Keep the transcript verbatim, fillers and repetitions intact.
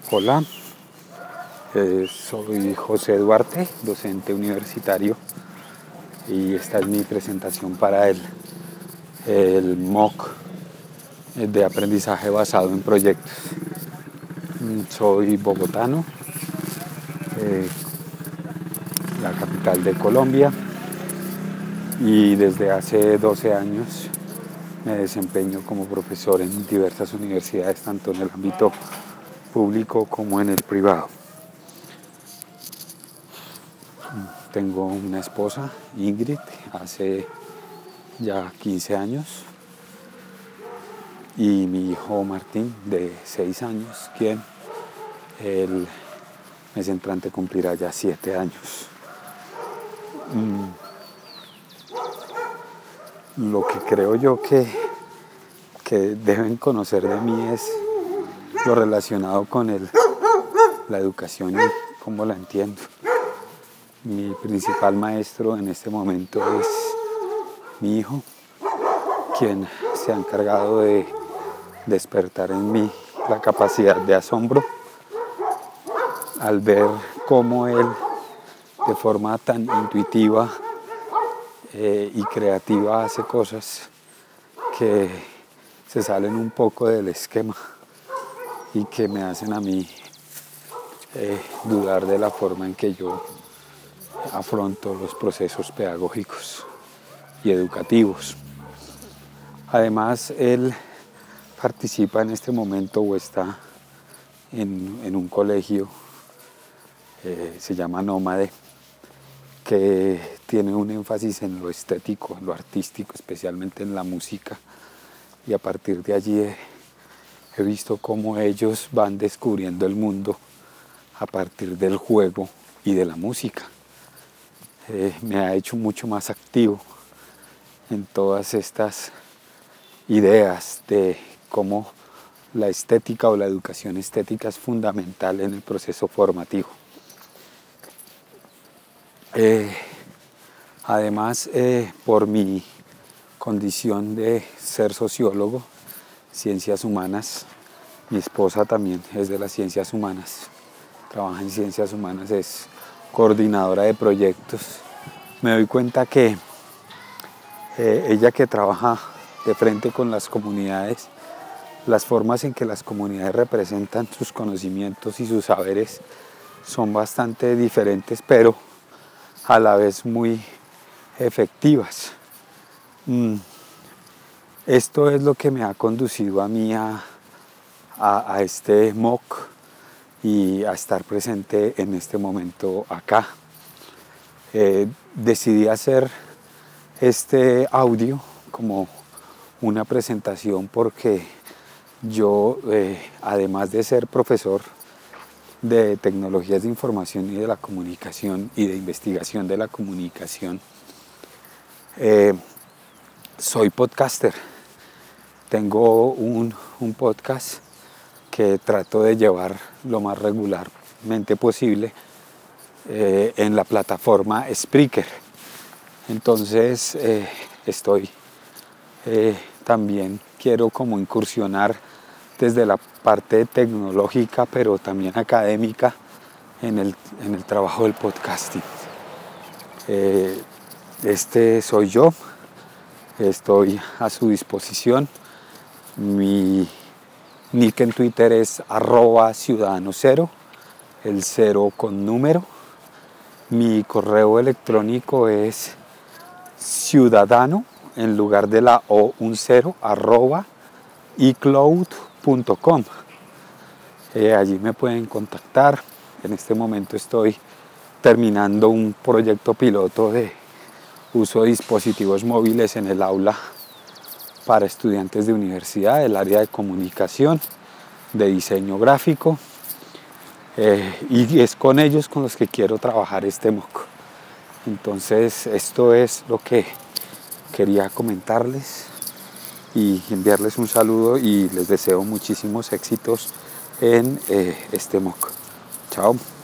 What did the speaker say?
Hola, eh, soy José Duarte, docente universitario, y esta es mi presentación para el, el M O C de aprendizaje basado en proyectos. Soy bogotano, eh, la capital de Colombia, y desde hace doce años me desempeño como profesor en diversas universidades, tanto en el ámbito público como en el privado. Tengo una esposa, Ingrid, hace ya quince años, y mi hijo Martín, de seis años, quien el mes entrante cumplirá ya siete años. Lo que creo yo que, que deben conocer de mí es lo relacionado con el, la educación y cómo la entiendo. Mi principal maestro en este momento es mi hijo, quien se ha encargado de despertar en mí la capacidad de asombro al ver cómo él, de forma tan intuitiva eh, y creativa, hace cosas que se salen un poco del esquema y que me hacen a mí eh, dudar de la forma en que yo afronto los procesos pedagógicos y educativos. Además, él participa en este momento o está en, en un colegio, eh, se llama Nómade, que tiene un énfasis en lo estético, en lo artístico, especialmente en la música, y a partir de allí he, he visto cómo ellos van descubriendo el mundo a partir del juego y de la música. Eh, me ha hecho mucho más activo en todas estas ideas de cómo la estética o la educación estética es fundamental en el proceso formativo. Eh, además, eh, por mi condición de ser sociólogo, ciencias humanas, mi esposa también es de las ciencias humanas, trabaja en ciencias humanas, es coordinadora de proyectos. Me doy cuenta que eh, ella, que trabaja de frente con las comunidades, las formas en que las comunidades representan sus conocimientos y sus saberes son bastante diferentes, pero a la vez muy efectivas. Mm. Esto es lo que me ha conducido a mí a, a, a este M O C y a estar presente en este momento acá. Eh, decidí hacer este audio como una presentación porque yo, eh, además de ser profesor de tecnologías de información y de la comunicación y de investigación de la comunicación, eh, soy podcaster. Tengo un, un podcast que trato de llevar lo más regularmente posible eh, en la plataforma Spreaker. Entonces eh, estoy eh, también quiero como incursionar desde la parte tecnológica, pero también académica, en el, en el trabajo del podcasting. Eh, este soy yo, estoy a su disposición. Mi nick en Twitter es arroba ciudadano cero, el cero con número. Mi correo electrónico es ciudadano, en lugar de la O, un cero, arroba icloud punto com. Eh, allí me pueden contactar. En este momento estoy terminando un proyecto piloto de uso de dispositivos móviles en el aula para estudiantes de universidad del área de comunicación, de diseño gráfico, eh, y es con ellos con los que quiero trabajar este M O C. Entonces esto es lo que quería comentarles y enviarles un saludo, y les deseo muchísimos éxitos en eh, este M O C. Chao.